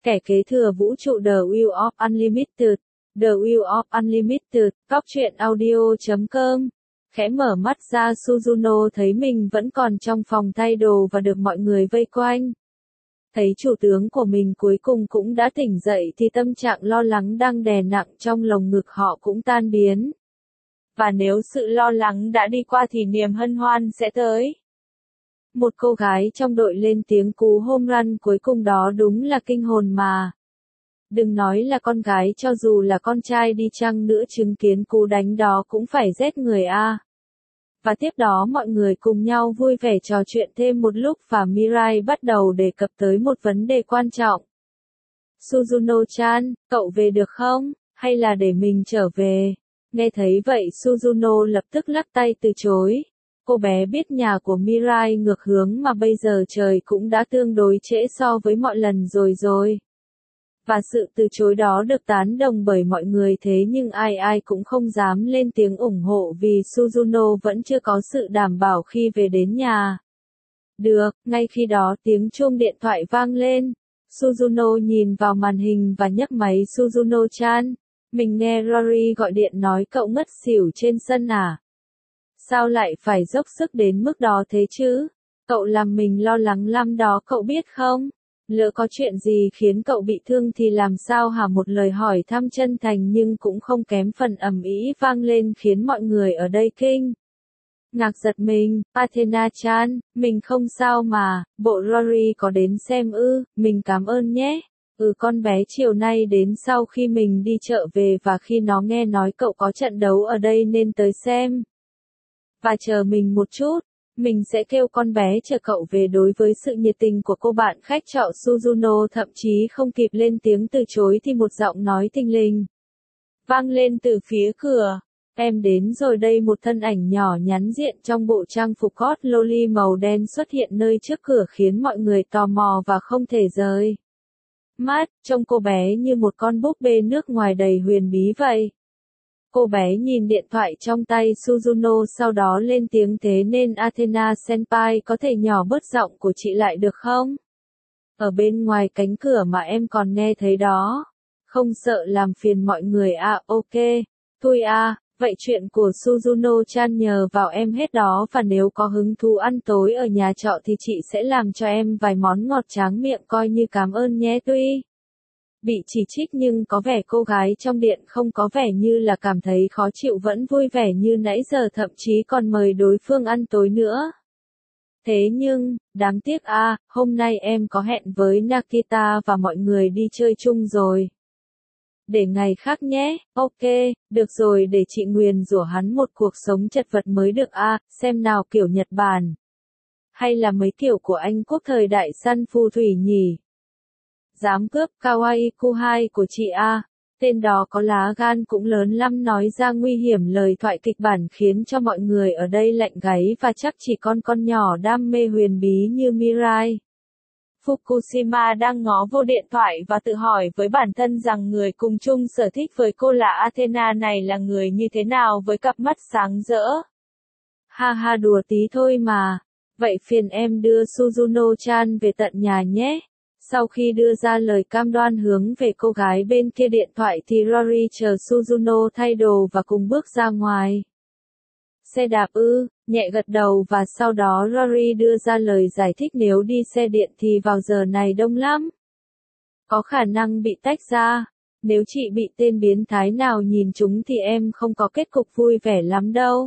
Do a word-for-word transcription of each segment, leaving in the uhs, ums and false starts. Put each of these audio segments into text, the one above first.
Kẻ kế thừa vũ trụ The Wheel of Unlimited, The Wheel of Unlimited, Cóc truyện audio chấm com. Khẽ mở mắt ra Suzuno thấy mình vẫn còn trong phòng thay đồ và được mọi người vây quanh. Thấy chủ tướng của mình cuối cùng cũng đã tỉnh dậy thì tâm trạng lo lắng đang đè nặng trong lồng ngực họ cũng tan biến. Và nếu sự lo lắng đã đi qua thì niềm hân hoan sẽ tới. Một cô gái trong đội lên tiếng cú home run cuối cùng đó đúng là kinh hồn mà. Đừng nói là con gái, cho dù là con trai đi chăng nữa chứng kiến cú đánh đó cũng phải rét người a. Và tiếp đó mọi người cùng nhau vui vẻ trò chuyện thêm một lúc và Mirai bắt đầu đề cập tới một vấn đề quan trọng. Suzuno-chan, cậu về được không? Hay là để mình trở về? Nghe thấy vậy Suzuno lập tức lắc tay từ chối. Cô bé biết nhà của Mirai ngược hướng mà bây giờ trời cũng đã tương đối trễ so với mọi lần rồi rồi. Và sự từ chối đó được tán đồng bởi mọi người, thế nhưng ai ai cũng không dám lên tiếng ủng hộ vì Suzuno vẫn chưa có sự đảm bảo khi về đến nhà. Được, ngay khi đó tiếng chuông điện thoại vang lên. Suzuno nhìn vào màn hình và nhấc máy. Suzuno-chan, mình nghe Rory gọi điện nói cậu ngất xỉu trên sân à? Sao lại phải dốc sức đến mức đó thế chứ? Cậu làm mình lo lắng lắm đó cậu biết không? Lỡ có chuyện gì khiến cậu bị thương thì làm sao hả? Một lời hỏi thăm chân thành nhưng cũng không kém phần ầm ĩ vang lên khiến mọi người ở đây kinh ngạc giật mình. Athena-chan, mình không sao mà, bộ Rory có đến xem ư? Mình cảm ơn nhé. Ừ, con bé chiều nay đến sau khi mình đi chợ về và khi nó nghe nói cậu có trận đấu ở đây nên tới xem. Và chờ mình một chút, mình sẽ kêu con bé chờ cậu về. Đối với sự nhiệt tình của cô bạn khách trọ, Suzuno thậm chí không kịp lên tiếng từ chối thì một giọng nói thình lình vang lên từ phía cửa. Em đến rồi đây. Một thân ảnh nhỏ nhắn diện trong bộ trang phục hot loli màu đen xuất hiện nơi trước cửa khiến mọi người tò mò và không thể rời mắt. Trông cô bé như một con búp bê nước ngoài đầy huyền bí vậy. Cô bé nhìn điện thoại trong tay Suzuno sau đó lên tiếng, thế nên Athena senpai có thể nhỏ bớt giọng của chị lại được không? Ở bên ngoài cánh cửa mà em còn nghe thấy đó. Không sợ làm phiền mọi người à? Ok. Thôi à, vậy chuyện của Suzuno-chan nhờ vào em hết đó, và nếu có hứng thú ăn tối ở nhà trọ thì chị sẽ làm cho em vài món ngọt tráng miệng coi như cảm ơn nhé. Tuy bị chỉ trích nhưng có vẻ cô gái trong điện không có vẻ như là cảm thấy khó chịu, vẫn vui vẻ như nãy giờ, thậm chí còn mời đối phương ăn tối nữa. Thế nhưng, đáng tiếc à, hôm nay em có hẹn với Nakita và mọi người đi chơi chung rồi. Để ngày khác nhé. Ok, được rồi, để chị nguyền rủa hắn một cuộc sống chật vật mới được à, xem nào, kiểu Nhật Bản. Hay là mấy kiểu của Anh Quốc thời đại săn phù thủy nhỉ? Dám cướp Kawaii Kuhai của chị a. Tên đó có lá gan cũng lớn lắm, nói ra nguy hiểm. Lời thoại kịch bản khiến cho mọi người ở đây lạnh gáy và chắc chỉ con con nhỏ đam mê huyền bí như Mirai Fukushima đang ngó vô điện thoại và tự hỏi với bản thân rằng người cùng chung sở thích với cô là Athena này là người như thế nào với cặp mắt sáng rỡ. Ha ha, đùa tí thôi mà. Vậy phiền em đưa Suzuno-chan về tận nhà nhé. Sau khi đưa ra lời cam đoan hướng về cô gái bên kia điện thoại thì Rory chờ Suzuno thay đồ và cùng bước ra ngoài. Xe đạp ư? Nhẹ gật đầu và sau đó Rory đưa ra lời giải thích nếu đi xe điện thì vào giờ này đông lắm. Có khả năng bị tách ra. Nếu chị bị tên biến thái nào nhìn trúng thì em không có kết cục vui vẻ lắm đâu.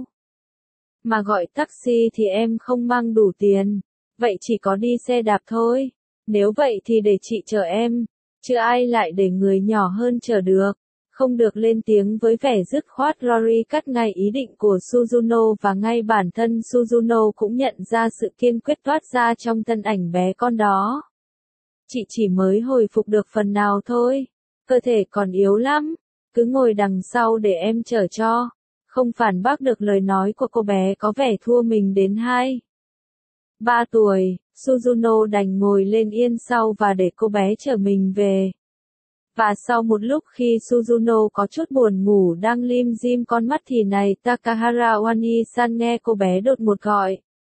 Mà gọi taxi thì em không mang đủ tiền. Vậy chỉ có đi xe đạp thôi. Nếu vậy thì để chị chở em, chứ ai lại để người nhỏ hơn chở được. Không được lên tiếng với vẻ dứt khoát, Rory cắt ngay ý định của Suzuno và ngay bản thân Suzuno cũng nhận ra sự kiên quyết toát ra trong thân ảnh bé con đó. Chị chỉ mới hồi phục được phần nào thôi, cơ thể còn yếu lắm, cứ ngồi đằng sau để em chở cho. Không phản bác được lời nói của cô bé có vẻ thua mình đến hai ba tuổi, Suzuno đành ngồi lên yên sau và để cô bé chở mình về. Và sau một lúc khi Suzuno có chút buồn ngủ đang lim dim con mắt thì này Takahara Wani-san nghe cô bé đột ngột gọi.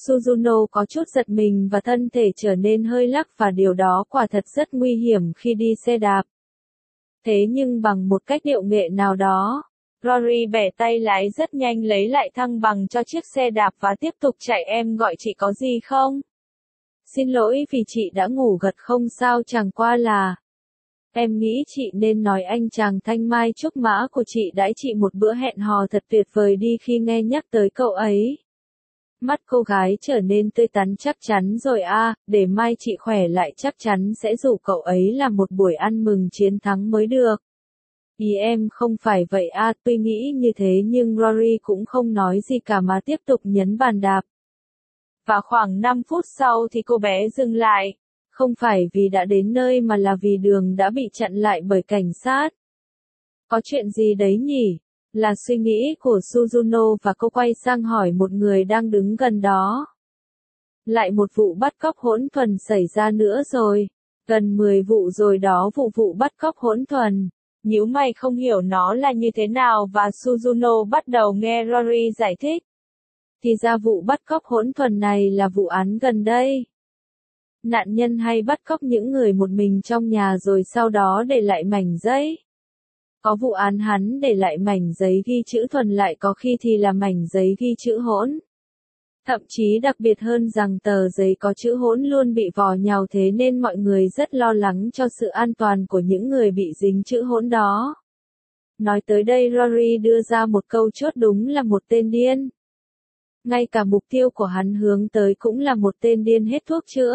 Suzuno có chút giật mình và thân thể trở nên hơi lắc và điều đó quả thật rất nguy hiểm khi đi xe đạp. Thế nhưng bằng một cách điệu nghệ nào đó, Rory bẻ tay lái rất nhanh lấy lại thăng bằng cho chiếc xe đạp và tiếp tục chạy. Em gọi chị có gì không? Xin lỗi vì chị đã ngủ gật, không sao, chẳng qua là... Em nghĩ chị nên nói anh chàng thanh mai trúc mã của chị đãi chị một bữa hẹn hò thật tuyệt vời đi khi nghe nhắc tới cậu ấy. Mắt cô gái trở nên tươi tắn. Chắc chắn rồi à, để mai chị khỏe lại chắc chắn sẽ rủ cậu ấy làm một buổi ăn mừng chiến thắng mới được. Ý em không phải vậy à, tuy nghĩ như thế nhưng Rory cũng không nói gì cả mà tiếp tục nhấn bàn đạp. Và khoảng năm phút sau thì cô bé dừng lại. Không phải vì đã đến nơi mà là vì đường đã bị chặn lại bởi cảnh sát. Có chuyện gì đấy nhỉ? Là suy nghĩ của Suzuno và cô quay sang hỏi một người đang đứng gần đó. Lại một vụ bắt cóc hỗn thuần xảy ra nữa rồi. Gần mười vụ rồi đó, vụ vụ bắt cóc hỗn thuần. Nhíu mày không hiểu nó là như thế nào và Suzuno bắt đầu nghe Rory giải thích. Thì ra vụ bắt cóc hỗn thuần này là vụ án gần đây. Nạn nhân hay bắt cóc những người một mình trong nhà rồi sau đó để lại mảnh giấy. Có vụ án hắn để lại mảnh giấy ghi chữ thuần, lại có khi thì là mảnh giấy ghi chữ hỗn. Thậm chí đặc biệt hơn rằng tờ giấy có chữ hỗn luôn bị vò nhàu, thế nên mọi người rất lo lắng cho sự an toàn của những người bị dính chữ hỗn đó. Nói tới đây Rory đưa ra một câu chốt, đúng là một tên điên. Ngay cả mục tiêu của hắn hướng tới cũng là một tên điên hết thuốc chữa.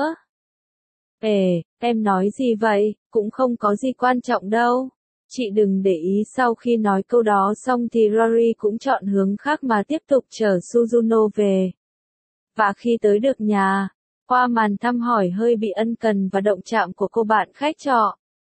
Ê, em nói gì vậy, cũng không có gì quan trọng đâu. Chị đừng để ý. Sau khi nói câu đó xong thì Rory cũng chọn hướng khác mà tiếp tục chở Suzuno về. Và khi tới được nhà, qua màn thăm hỏi hơi bị ân cần và động chạm của cô bạn khách trọ,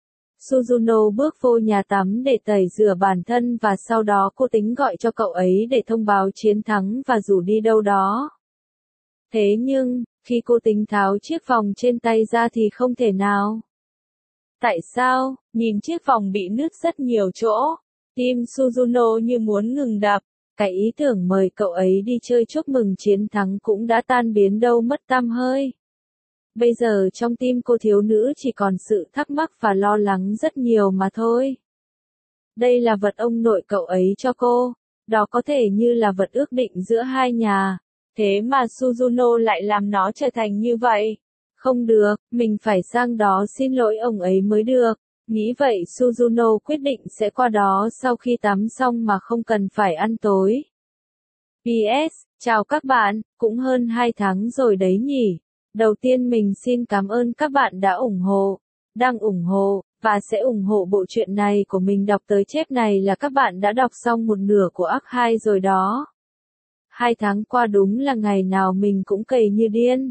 Suzuno bước vô nhà tắm để tẩy rửa bản thân và sau đó cô tính gọi cho cậu ấy để thông báo chiến thắng và rủ đi đâu đó. Thế nhưng, khi cô tính tháo chiếc vòng trên tay ra thì không thể nào. Tại sao? Nhìn chiếc vòng bị nứt rất nhiều chỗ, tim Suzuno như muốn ngừng đập. Cái ý tưởng mời cậu ấy đi chơi chúc mừng chiến thắng cũng đã tan biến đâu mất tăm hơi. Bây giờ trong tim cô thiếu nữ chỉ còn sự thắc mắc và lo lắng rất nhiều mà thôi. Đây là vật ông nội cậu ấy cho cô, đó có thể như là vật ước định giữa hai nhà. Thế mà Suzuno lại làm nó trở thành như vậy. Không được, mình phải sang đó xin lỗi ông ấy mới được. Nghĩ vậy Suzuno quyết định sẽ qua đó sau khi tắm xong mà không cần phải ăn tối. pê ét, chào các bạn, cũng hơn hai tháng rồi đấy nhỉ. Đầu tiên mình xin cảm ơn các bạn đã ủng hộ, đang ủng hộ, và sẽ ủng hộ bộ truyện này của mình. Đọc tới chép này là các bạn đã đọc xong một nửa của Act hai rồi đó. Hai tháng qua đúng là ngày nào mình cũng cày như điên.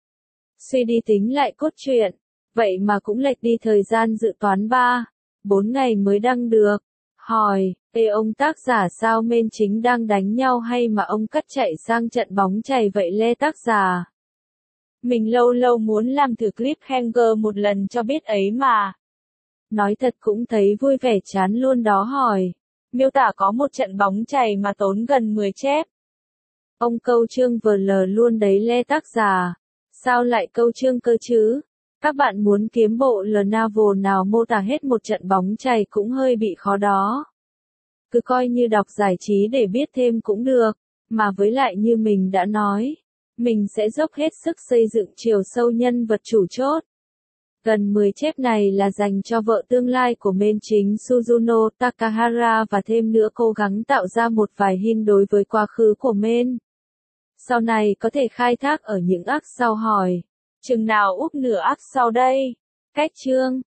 Suy đi tính lại cốt truyện, vậy mà cũng lệch đi thời gian dự toán ba, bốn ngày mới đăng được. Hỏi, ê ông tác giả sao main chính đang đánh nhau hay mà ông cắt chạy sang trận bóng chày vậy lê tác giả? Mình lâu lâu muốn làm thử cliffhanger một lần cho biết ấy mà. Nói thật cũng thấy vui vẻ chán luôn đó. Hỏi, miêu tả có một trận bóng chày mà tốn gần mười chép. Ông câu chương vờ lờ luôn đấy lê tác giả. Sao lại câu chương cơ chứ? Các bạn muốn kiếm bộ L novel nào mô tả hết một trận bóng chày cũng hơi bị khó đó. Cứ coi như đọc giải trí để biết thêm cũng được, mà với lại như mình đã nói, mình sẽ dốc hết sức xây dựng chiều sâu nhân vật chủ chốt. Gần mười chép này là dành cho vợ tương lai của main chính Suzuno Takahara và thêm nữa cố gắng tạo ra một vài hint đối với quá khứ của main. Sau này có thể khai thác ở những arc sau. Hỏi, chừng nào úp nửa arc sau đây? Cách chương